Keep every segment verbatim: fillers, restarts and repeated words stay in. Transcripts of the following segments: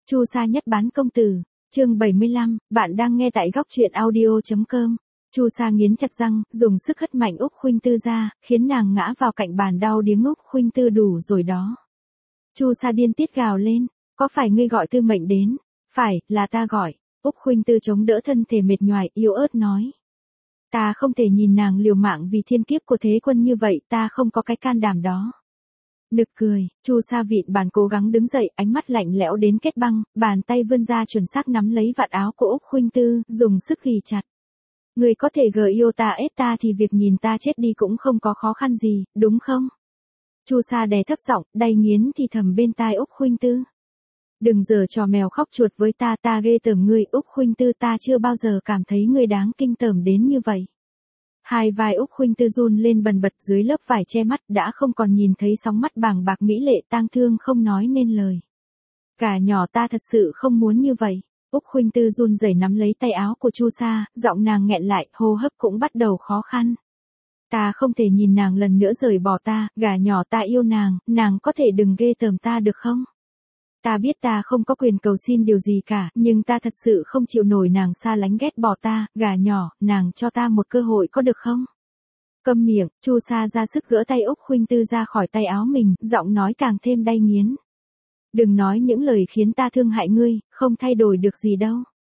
Chu Sa nhất bán công tử, chương bảy mươi lăm, bạn đang nghe tại góc truyện audio chấm com. Chu Sa nghiến chặt răng, dùng sức hất mạnh Úc Khuynh Tư ra, khiến nàng ngã vào cạnh bàn đau điếng. Úc Khuynh Tư đủ rồi đó. Chu Sa điên tiết gào lên, có phải ngươi gọi Tư Mệnh đến? Phải, là ta gọi. Úc Khuynh Tư chống đỡ thân thể mệt nhoài, yếu ớt nói. Ta không thể nhìn nàng liều mạng vì thiên kiếp của thế quân như vậy, ta không có cái can đảm đó. Nực cười, Chu Sa vịn bàn cố gắng đứng dậy, ánh mắt lạnh lẽo đến kết băng, bàn tay vươn ra chuẩn xác nắm lấy vạt áo của Úc Khuynh Tư, dùng sức ghì chặt. Người có thể gờ yêu ta ép ta thì việc nhìn ta chết đi cũng không có khó khăn gì, đúng không? Chu Sa đè thấp giọng, đay nghiến thì thầm bên tai Úc Khuynh Tư. Đừng giở trò mèo khóc chuột với ta, ta ghê tởm ngươi. Úc Khuynh Tư, ta chưa bao giờ cảm thấy ngươi đáng kinh tởm đến như vậy. Hai vai Úc Khuynh Tư run lên bần bật, dưới lớp vải che mắt đã không còn nhìn thấy sóng mắt bàng bạc mỹ lệ, tang thương không nói nên lời. Cả nhỏ ta thật sự không muốn như vậy. Úc Khuynh Tư run rẩy nắm lấy tay áo của Chu Sa, giọng nàng nghẹn lại, hô hấp cũng bắt đầu khó khăn. Ta không thể nhìn nàng lần nữa rời bỏ ta, gà nhỏ ta yêu nàng, nàng có thể đừng ghê tởm ta được không? Ta biết ta không có quyền cầu xin điều gì cả, nhưng ta thật sự không chịu nổi nàng xa lánh ghét bỏ ta, gà nhỏ, nàng cho ta một cơ hội có được không? Câm miệng, Chu Sa ra sức gỡ tay Úc Khuynh Tư ra khỏi tay áo mình, giọng nói càng thêm đay nghiến. Đừng nói những lời khiến ta thương hại ngươi, không thay đổi được gì đâu.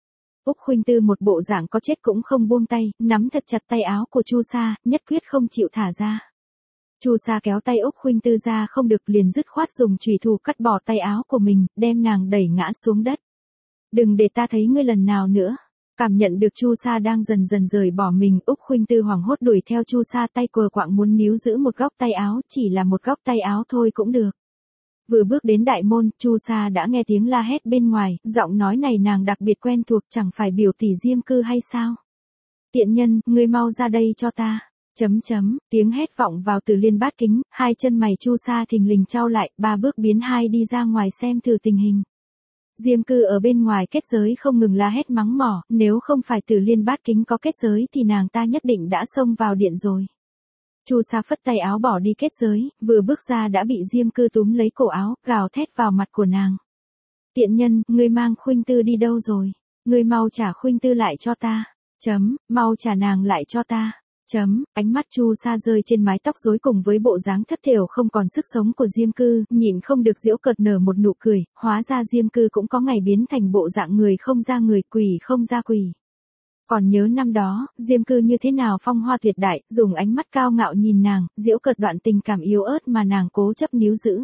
Úc Khuynh Tư một bộ dạng có chết cũng không buông tay, nắm thật chặt tay áo của Chu Sa, nhất quyết không chịu thả ra. Chu Sa kéo tay Úc Khuynh Tư ra không được, liền dứt khoát dùng chùy thủ cắt bỏ tay áo của mình, đem nàng đẩy ngã xuống đất. Đừng để ta thấy ngươi lần nào nữa. Cảm nhận được Chu Sa đang dần dần rời bỏ mình, Úc Khuynh Tư hoảng hốt đuổi theo Chu Sa, tay quờ quạng muốn níu giữ một góc tay áo, chỉ là một góc tay áo thôi cũng được. Vừa bước đến đại môn, Chu Sa đã nghe tiếng la hét bên ngoài, giọng nói này nàng đặc biệt quen thuộc, chẳng phải biểu tỷ Diêm Cư hay sao? Tiện nhân, ngươi mau ra đây cho ta. Chấm chấm, tiếng hét vọng vào từ liên bát kính, hai chân mày Chu Sa thình lình chau lại, ba bước biến hai đi ra ngoài xem thử tình hình. Diêm Cư ở bên ngoài kết giới không ngừng la hét mắng mỏ, nếu không phải từ liên bát kính có kết giới thì nàng ta nhất định đã xông vào điện rồi. Chu Sa phất tay áo bỏ đi kết giới, vừa bước ra đã bị Diêm Cư túm lấy cổ áo, gào thét vào mặt của nàng. Tiện nhân, ngươi mang Khuynh Tư đi đâu rồi? Ngươi mau trả Khuynh Tư lại cho ta. Chấm, mau trả nàng lại cho ta. Chấm, ánh mắt Chu Sa rơi trên mái tóc rối cùng với bộ dáng thất thểu không còn sức sống của Diêm Cư, nhịn không được giễu cợt nở một nụ cười, hóa ra Diêm Cư cũng có ngày biến thành bộ dạng người không ra người, quỷ không ra quỷ. Còn nhớ năm đó, Diêm Cư như thế nào phong hoa tuyệt đại, dùng ánh mắt cao ngạo nhìn nàng, giễu cợt đoạn tình cảm yếu ớt mà nàng cố chấp níu giữ.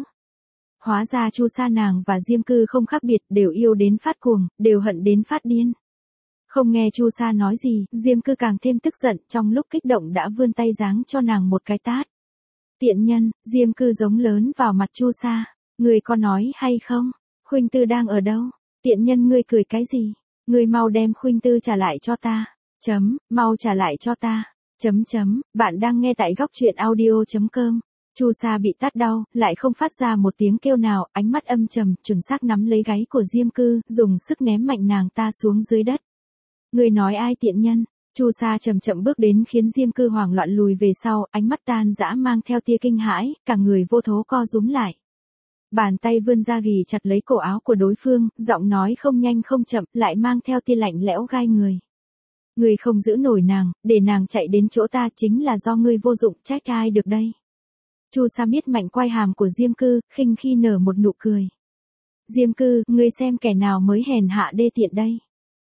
Hóa ra Chu Sa nàng và Diêm Cư không khác biệt, đều yêu đến phát cuồng, đều hận đến phát điên. Không nghe Chu Sa nói gì, Diêm Cư càng thêm tức giận, trong lúc kích động đã vươn tay giáng cho nàng một cái tát. Tiện nhân, Diêm Cư giống lớn vào mặt Chu Sa, ngươi có nói hay không? Khuynh Tư đang ở đâu? Tiện nhân, ngươi cười cái gì? Ngươi mau đem Khuynh Tư trả lại cho ta. Chấm, mau trả lại cho ta. Chấm chấm, bạn đang nghe tại góc truyện audio chấm com. Chu Sa bị tát đau, lại không phát ra một tiếng kêu nào, ánh mắt âm trầm, chuẩn xác nắm lấy gáy của Diêm Cư, dùng sức ném mạnh nàng ta xuống dưới đất. Ngươi nói ai tiện nhân? Chu Sa chậm chậm bước đến khiến Diêm Cư hoảng loạn lùi về sau, ánh mắt tan dã mang theo tia kinh hãi, cả người vô thố co rúm lại. Bàn tay vươn ra ghì chặt lấy cổ áo của đối phương, giọng nói không nhanh không chậm, lại mang theo tia lạnh lẽo gai người. Ngươi không giữ nổi nàng, để nàng chạy đến chỗ ta chính là do ngươi vô dụng, trách ai được đây? Chu Sa miết mạnh quai hàm của Diêm Cư, khinh khi nở một nụ cười. Diêm Cư, ngươi xem kẻ nào mới hèn hạ đê tiện đây?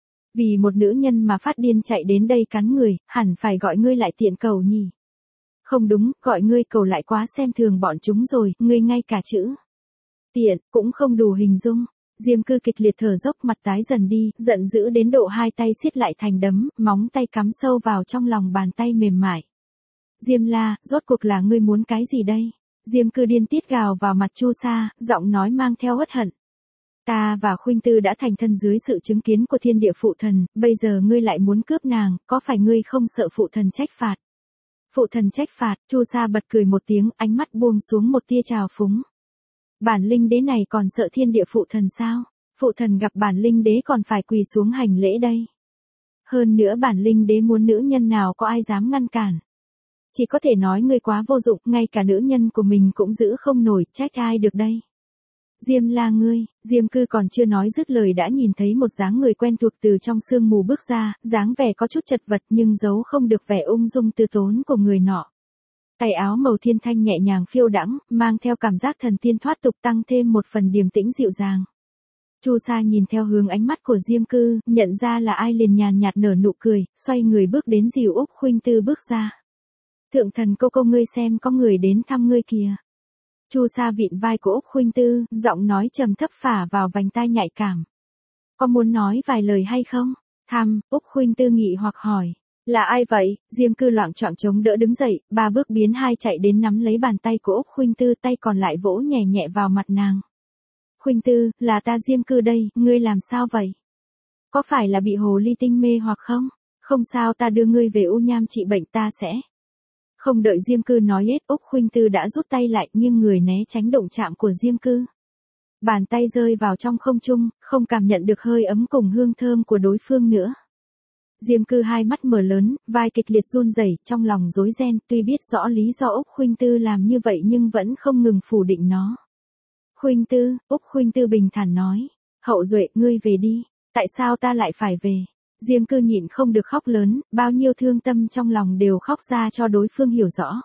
Vì một nữ nhân mà phát điên chạy đến đây cắn người, hẳn phải gọi ngươi lại tiện cầu nhỉ? Không đúng, gọi ngươi cầu lại quá xem thường bọn chúng rồi, ngươi ngay cả chữ tiện cũng không đủ hình dung. Diêm Cư kịch liệt thở dốc, mặt tái dần đi, giận dữ đến độ hai tay siết lại thành đấm, móng tay cắm sâu vào trong lòng bàn tay mềm mại. Diêm La, rốt cuộc là ngươi muốn cái gì đây? Diêm Cư điên tiết gào vào mặt Chu Sa, giọng nói mang theo uất hận. Ta và Khuynh Tư đã thành thân dưới sự chứng kiến của thiên địa phụ thần, bây giờ ngươi lại muốn cướp nàng, có phải ngươi không sợ phụ thần trách phạt? Phụ thần trách phạt, Chu Sa bật cười một tiếng, ánh mắt buông xuống một tia trào phúng. Bản linh đế này còn sợ thiên địa phụ thần sao? Phụ thần gặp bản linh đế còn phải quỳ xuống hành lễ đây. Hơn nữa bản linh đế muốn nữ nhân nào có ai dám ngăn cản. Chỉ có thể nói ngươi quá vô dụng, ngay cả nữ nhân của mình cũng giữ không nổi, trách ai được đây? Diêm La ngươi, Diêm Cư còn chưa nói dứt lời đã nhìn thấy một dáng người quen thuộc từ trong sương mù bước ra, dáng vẻ có chút chật vật nhưng giấu không được vẻ ung dung từ tốn của người nọ. Tay áo màu thiên thanh nhẹ nhàng phiêu đãng, mang theo cảm giác thần tiên thoát tục tăng thêm một phần điềm tĩnh dịu dàng. Chu Sa nhìn theo hướng ánh mắt của Diêm Cư, nhận ra là ai liền nhàn nhạt nở nụ cười, xoay người bước đến dìu Úc Khuynh Tư bước ra. Thượng thần cô cô ngươi xem có người đến thăm ngươi kìa. Chu Sa vịn vai của Úc Khuynh Tư, giọng nói trầm thấp phả vào vành tai nhạy cảm. Có muốn nói vài lời hay không? Thăm, Úc Khuynh Tư nghị hoặc hỏi. Là ai vậy? Diêm Cư loạng choạng chống đỡ đứng dậy, ba bước biến hai chạy đến nắm lấy bàn tay của Úc Khuynh Tư, tay còn lại vỗ nhẹ nhẹ vào mặt nàng. Khuynh Tư, là ta Diêm Cư đây, ngươi làm sao vậy? Có phải là bị hồ ly tinh mê hoặc không? Không sao, ta đưa ngươi về U Nham trị bệnh, ta sẽ. Không đợi Diêm Cư nói hết, Úc Khuynh Tư đã rút tay lại, nhưng người né tránh động chạm của Diêm Cư. Bàn tay rơi vào trong không trung, không cảm nhận được hơi ấm cùng hương thơm của đối phương nữa. Diêm Cư hai mắt mở lớn, vai kịch liệt run rẩy, trong lòng rối ren, tuy biết rõ lý do Úc Khuynh Tư làm như vậy nhưng vẫn không ngừng phủ định nó. Khuynh Tư, Úc Khuynh Tư bình thản nói, Hậu Duệ, ngươi về đi, tại sao ta lại phải về? Diêm Cư nhịn không được khóc lớn, bao nhiêu thương tâm trong lòng đều khóc ra cho đối phương hiểu rõ.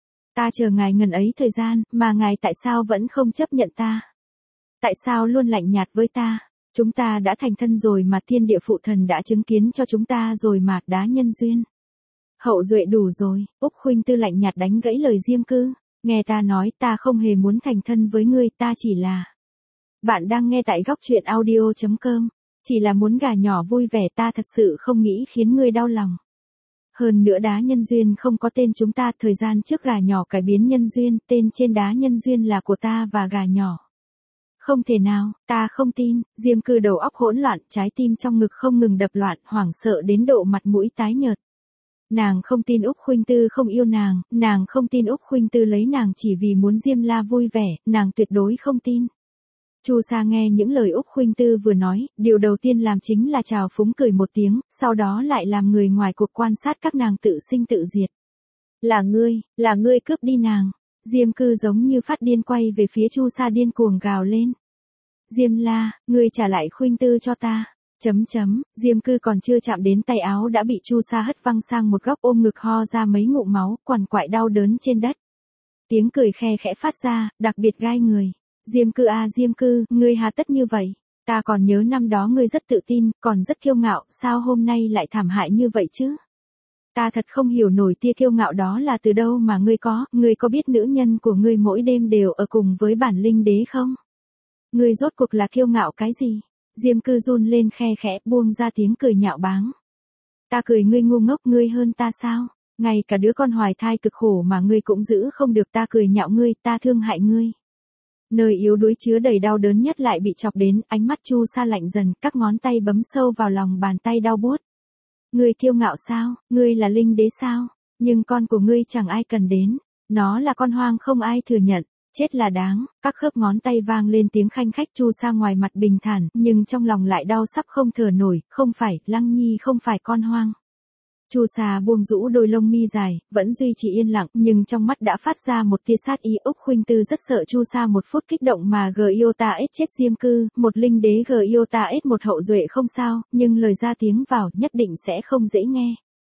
Ta chờ ngài ngần ấy thời gian, mà ngài tại sao vẫn không chấp nhận ta? Tại sao luôn lạnh nhạt với ta? Chúng ta đã thành thân rồi mà, thiên địa phụ thần đã chứng kiến cho chúng ta rồi mà, đá nhân duyên. Hậu Duệ đủ rồi, Úc Khuynh Tư lạnh nhạt đánh gãy lời Diêm Cư, nghe ta nói, ta không hề muốn thành thân với ngươi, ta chỉ là... Bạn đang nghe tại góc truyện audio chấm com, chỉ là muốn gà nhỏ vui vẻ, ta thật sự không nghĩ khiến ngươi đau lòng. Hơn nữa đá nhân duyên không có tên chúng ta, thời gian trước gà nhỏ cải biến nhân duyên, tên trên đá nhân duyên là của ta và gà nhỏ. Không thể nào, ta không tin. Diêm Cư đầu óc hỗn loạn, trái tim trong ngực không ngừng đập loạn, hoảng sợ đến độ mặt mũi tái nhợt. Nàng không tin Úc Khuynh Tư không yêu nàng, nàng không tin Úc Khuynh Tư lấy nàng chỉ vì muốn Diêm La vui vẻ, nàng tuyệt đối không tin. Chu Sa nghe những lời Úc Khuynh Tư vừa nói, điều đầu tiên làm chính là chào phúng cười một tiếng, sau đó lại làm người ngoài cuộc quan sát các nàng tự sinh tự diệt. Là ngươi, là ngươi cướp đi nàng. Diêm Cư giống như phát điên quay về phía Chu Sa điên cuồng gào lên. Diêm La, ngươi trả lại Khuynh Tư cho ta. Chấm chấm, Diêm Cư còn chưa chạm đến tay áo đã bị Chu Sa hất văng sang một góc, ôm ngực ho ra mấy ngụm máu, quằn quại đau đớn trên đất. Tiếng cười khe khẽ phát ra, đặc biệt gai người. Diêm Cư à Diêm Cư, ngươi hà tất như vậy? Ta còn nhớ năm đó ngươi rất tự tin, còn rất kiêu ngạo, sao hôm nay lại thảm hại như vậy chứ? Ta thật không hiểu nổi tia kiêu ngạo đó là từ đâu mà ngươi có, ngươi có biết nữ nhân của ngươi mỗi đêm đều ở cùng với bản linh đế không? Ngươi rốt cuộc là kiêu ngạo cái gì? Diêm Cư run lên khe khẽ, buông ra tiếng cười nhạo báng. Ta cười ngươi ngu ngốc, ngươi hơn ta sao? Ngay cả đứa con hoài thai cực khổ mà ngươi cũng giữ không được, ta cười nhạo ngươi, ta thương hại ngươi. Nơi yếu đuối chứa đầy đau đớn nhất lại bị chọc đến, ánh mắt Chu Sa lạnh dần, các ngón tay bấm sâu vào lòng bàn tay đau buốt. Ngươi kiêu ngạo sao? Ngươi là linh đế sao? Nhưng con của ngươi chẳng ai cần đến. Nó là con hoang không ai thừa nhận. Chết là đáng. Các khớp ngón tay vang lên tiếng khanh khách. Chu Sa ngoài mặt bình thản, nhưng trong lòng lại đau sắp không thở nổi. Không phải, Lăng Nhi không phải con hoang. Chu Sa buông rũ đôi lông mi dài, vẫn duy trì yên lặng, nhưng trong mắt đã phát ra một tia sát ý. Úc Khuynh Tư rất sợ Chu Sa một phút kích động mà Giota S chết Diêm Cư, một linh đế Giota S một Hậu Duệ không sao, nhưng lời ra tiếng vào nhất định sẽ không dễ nghe.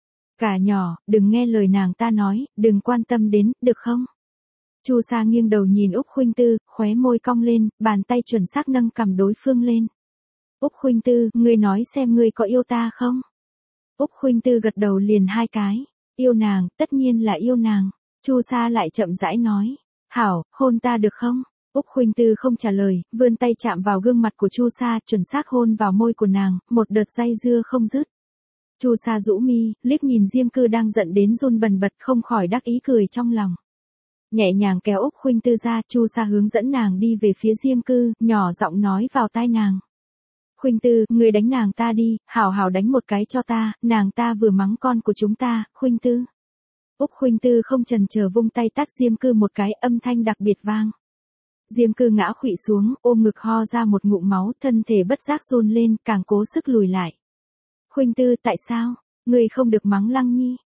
Cả nhỏ, đừng nghe lời nàng ta nói, đừng quan tâm đến, được không? Chu Sa nghiêng đầu nhìn Úc Khuynh Tư, khóe môi cong lên, bàn tay chuẩn xác nâng cằm đối phương lên. Úc Khuynh Tư, ngươi nói xem ngươi có yêu ta không? Úc Khuynh Tư gật đầu liền hai cái. Yêu nàng, tất nhiên là yêu nàng. Chu Sa lại chậm rãi nói. Hảo, hôn ta được không? Úc Khuynh Tư không trả lời, vươn tay chạm vào gương mặt của Chu Sa, chuẩn xác hôn vào môi của nàng, một đợt dây dưa không dứt. Chu Sa rũ mi, liếc nhìn Diêm Cư đang giận đến run bần bật, không khỏi đắc ý cười trong lòng. Nhẹ nhàng kéo Úc Khuynh Tư ra, Chu Sa hướng dẫn nàng đi về phía Diêm Cư, nhỏ giọng nói vào tai nàng. Khuynh Tư, ngươi đánh nàng ta đi, hảo hảo đánh một cái cho ta, nàng ta vừa mắng con của chúng ta, Khuynh Tư. Úc Khuynh Tư không chần chờ vung tay tát Diêm Cư một cái, âm thanh đặc biệt vang. Diêm Cư ngã khuỵu xuống, ôm ngực ho ra một ngụm máu, thân thể bất giác run lên, càng cố sức lùi lại. Khuynh Tư, tại sao? Ngươi không được mắng Lăng Nhi.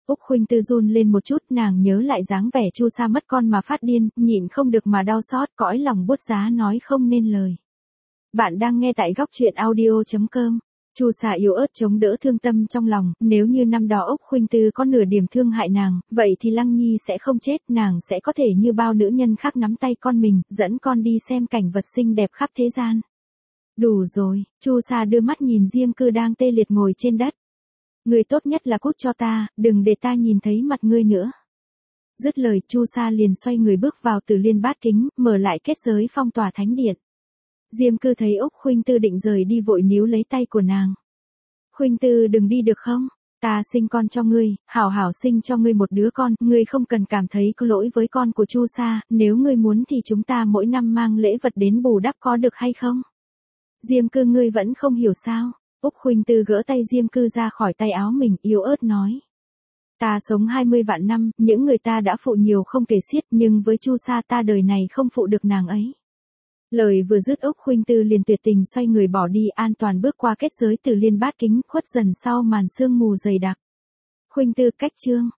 Úc Khuynh Tư run lên một chút, nàng nhớ lại dáng vẻ Chu Sa mất con mà phát điên, nhịn không được mà đau xót, cõi lòng buốt giá nói không nên lời. Bạn đang nghe tại góc truyện audio chấm com. Chu Sa yếu ớt chống đỡ thương tâm trong lòng, nếu như năm đó Úc Khuynh Tư có nửa điểm thương hại nàng, vậy thì Lăng Nhi sẽ không chết, nàng sẽ có thể như bao nữ nhân khác nắm tay con mình, dẫn con đi xem cảnh vật xinh đẹp khắp thế gian. Đủ rồi, Chu Sa đưa mắt nhìn Diêm Cư đang tê liệt ngồi trên đất. Ngươi tốt nhất là cút cho ta, đừng để ta nhìn thấy mặt ngươi nữa. Dứt lời, Chu Sa liền xoay người bước vào Tử Liên Bát Kính, mở lại kết giới phong tỏa thánh điện. Diêm Cư thấy Úc Khuynh Tư định rời đi vội níu lấy tay của nàng. Khuynh Tư đừng đi được không? Ta sinh con cho ngươi, hảo hảo sinh cho ngươi một đứa con, ngươi không cần cảm thấy có lỗi với con của Chu Sa, nếu ngươi muốn thì chúng ta mỗi năm mang lễ vật đến bù đắp có được hay không? Diêm Cư ngươi vẫn không hiểu sao? Úc Khuynh Tư gỡ tay Diêm Cư ra khỏi tay áo mình, yếu ớt nói. Ta sống hai mươi vạn năm, những người ta đã phụ nhiều không kể xiết, nhưng với Chu Sa ta đời này không phụ được nàng ấy. Lời vừa dứt, Úc Khuynh Tư liền tuyệt tình xoay người bỏ đi, an toàn bước qua kết giới Tử Liên Bát Kính, khuất dần sau màn sương mù dày đặc. Khuynh Tư cách chương.